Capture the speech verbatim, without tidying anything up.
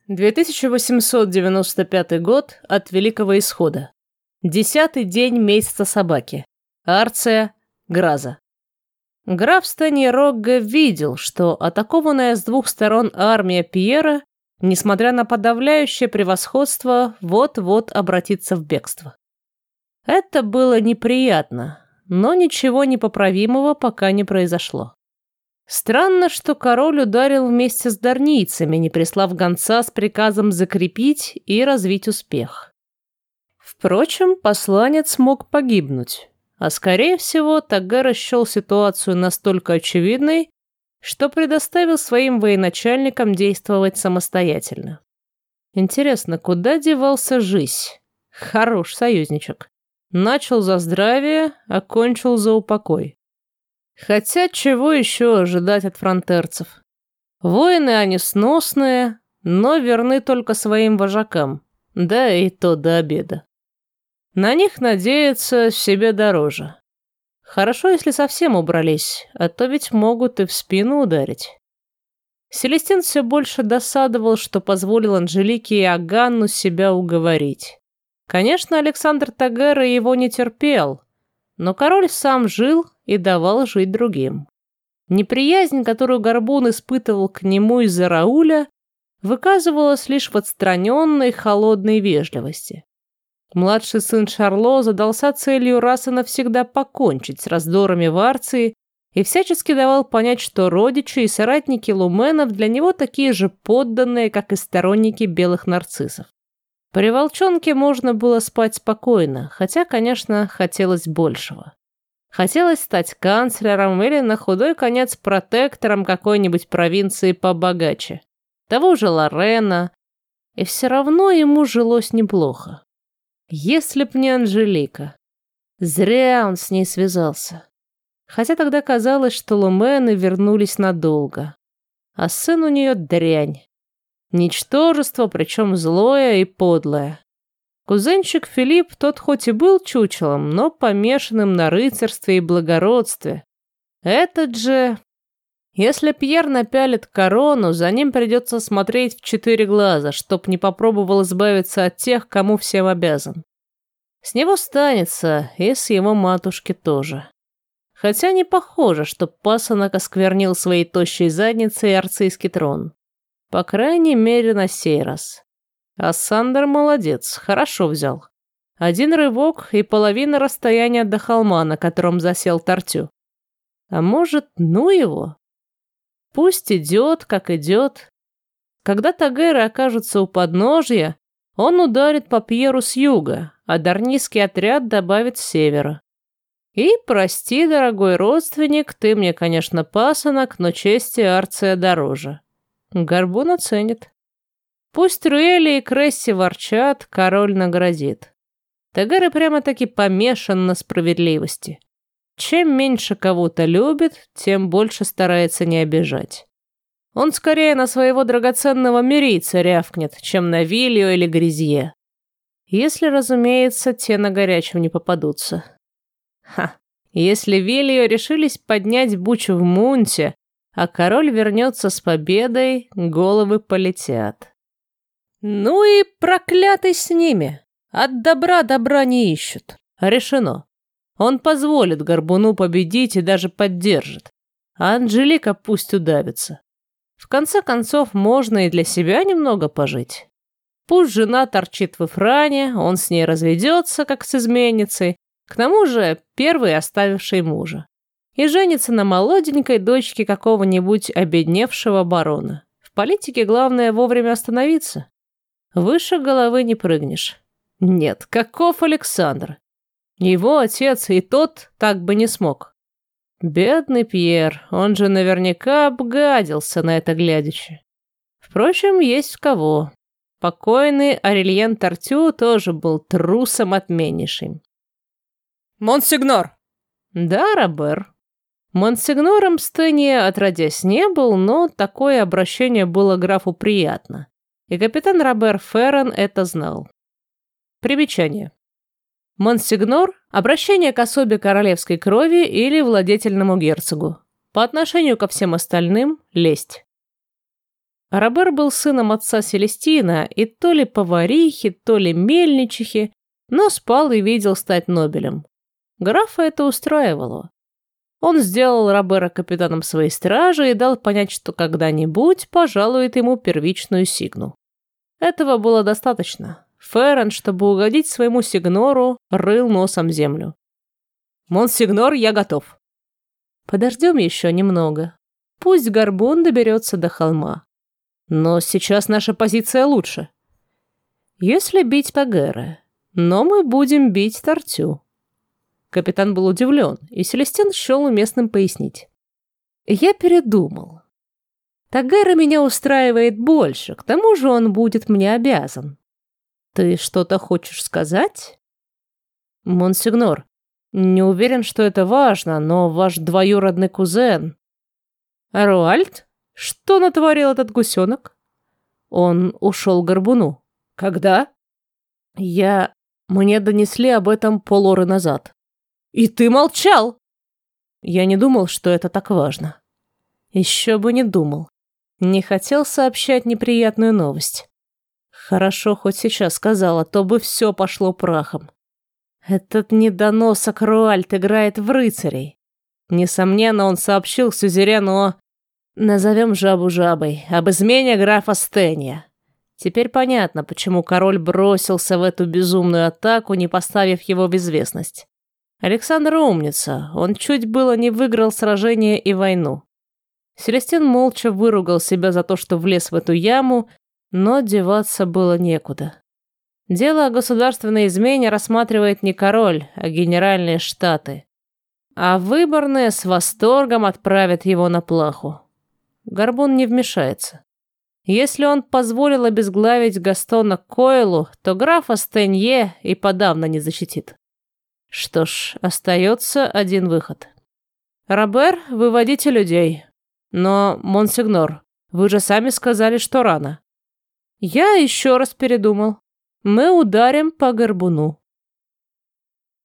две тысячи восемьсот девяносто пятый год от Великого Исхода. Десятый день месяца собаки. Арция, Граза. Граф Станьерогге видел, что атакованная с двух сторон армия Пьера, несмотря на подавляющее превосходство, вот-вот обратится в бегство. Это было неприятно, но ничего непоправимого пока не произошло. Странно, что король ударил вместе с дарнийцами, не прислав гонца с приказом закрепить и развить успех. Впрочем, посланец мог погибнуть, а скорее всего Тагера счел ситуацию настолько очевидной, что предоставил своим военачальникам действовать самостоятельно. Интересно, куда девался Жись? Хорош союзничек. Начал за здравие, окончил за упокой. Хотя чего еще ожидать от фронтерцев? Воины они сносные, но верны только своим вожакам, да и то до обеда. На них надеяться себе дороже. Хорошо, если совсем убрались, а то ведь могут и в спину ударить. Селестин все больше досадовал, что позволил Анжелике и Аганну себя уговорить. Конечно, Александр Тагера его не терпел, но король сам жил и давал жить другим. Неприязнь, которую Горбун испытывал к нему из-за Рауля, выказывалась лишь в отстраненной холодной вежливости. Младший сын Шарло задался целью раз и навсегда покончить с раздорами в Арции и всячески давал понять, что родичи и соратники Луменов для него такие же подданные, как и сторонники белых нарциссов. При волчонке можно было спать спокойно, хотя, конечно, хотелось большего. Хотелось стать канцлером или на худой конец протектором какой-нибудь провинции побогаче, того же Лорена, и все равно ему жилось неплохо. Если б не Анжелика. Зря он с ней связался. Хотя тогда казалось, что Лумены вернулись надолго. А сын у нее дрянь. Ничтожество, причем злое и подлое. Кузенчик Филипп, тот хоть и был чучелом, но помешанным на рыцарстве и благородстве. Этот же... Если Пьер напялит корону, за ним придется смотреть в четыре глаза, чтоб не попробовал избавиться от тех, кому всем обязан. С него станется, и с его матушки тоже. Хотя не похоже, что пасынок осквернил своей тощей задницей арцийский трон. По крайней мере, на сей раз. А Сандер молодец, хорошо взял. Один рывок и половина расстояния до холма, на котором засел Тартю. А может, ну его? Пусть идет, как идет. Когда Тагеры окажутся у подножья, он ударит по Пьеру с юга, а дарнийский отряд добавит с севера. И, прости, дорогой родственник, ты мне, конечно, пасынок, но чести Арция дороже. Горбун оценит. Пусть Руэли и Кресси ворчат, король наградит. Тагеры прямо-таки помешан на справедливости. Чем меньше кого-то любит, тем больше старается не обижать. Он скорее на своего драгоценного мирийца рявкнет, чем на Вильо или Гризье. Если, разумеется, те на горячем не попадутся. Ха, если Вильо решились поднять бучу в Мунте, а король вернется с победой, головы полетят. Ну и проклятый с ними. От добра добра не ищут. Решено. Он позволит Горбуну победить и даже поддержит. А Анжелика пусть удавится. В конце концов, можно и для себя немного пожить. Пусть жена торчит в Ифране, он с ней разведется, как с изменницей, к тому же первый оставивший мужа. И женится на молоденькой дочке какого-нибудь обедневшего барона. В политике главное вовремя остановиться. Выше головы не прыгнешь. Нет, каков Александр? Его отец и тот так бы не смог. Бедный Пьер, он же наверняка обгадился на это глядячи. Впрочем, есть в кого. Покойный Арельен Тартю тоже был трусом отменнейшим. «Монсигнор!» «Да, Робер». Монсигнором Стенье отродясь не был, но такое обращение было графу приятно. И капитан Робер Феррен это знал. Примечание. Монсигнор – обращение к особе королевской крови или владетельному герцогу. По отношению ко всем остальным – лесть. Робер был сыном отца Селестина и то ли поварихи, то ли мельничихи, но спал и видел стать Нобелем. Графа это устраивало. Он сделал Робера капитаном своей стражи и дал понять, что когда-нибудь пожалует ему первичную сигну. Этого было достаточно. Феррен, чтобы угодить своему сигнору, рыл носом землю. «Монсигнор, я готов». «Подождем еще немного. Пусть горбун доберется до холма. Но сейчас наша позиция лучше. Если бить Тагера, но мы будем бить Тартю». Капитан был удивлен, и Селестин счел уместным пояснить. «Я передумал. Тагера меня устраивает больше, к тому же он будет мне обязан. Ты что-то хочешь сказать?» «Монсигнор, не уверен, что это важно, но ваш двоюродный кузен...» «Руальд? Что натворил этот гусенок?» «Он ушел к горбуну». «Когда?» «Я... Мне донесли об этом полоры назад». «И ты молчал!» Я не думал, что это так важно. Еще бы не думал. Не хотел сообщать неприятную новость. Хорошо, хоть сейчас сказала, то бы все пошло прахом. Этот недоносок Руальд играет в рыцарей. Несомненно, он сообщил сюзерену о... Назовем жабу жабой, об измене графа Стения. Теперь понятно, почему король бросился в эту безумную атаку, не поставив его в известность. Александр умница, он чуть было не выиграл сражение и войну. Селестин молча выругал себя за то, что влез в эту яму, но деваться было некуда. Дело о государственной измене рассматривает не король, а генеральные штаты. А выборные с восторгом отправят его на плаху. Горбун не вмешается. Если он позволил обезглавить Гастона Койлу, то графа Стенье и подавно не защитит. Что ж, остается один выход. Робер, выводите людей. Но, монсигнор, вы же сами сказали, что рано. Я еще раз передумал. Мы ударим по горбуну.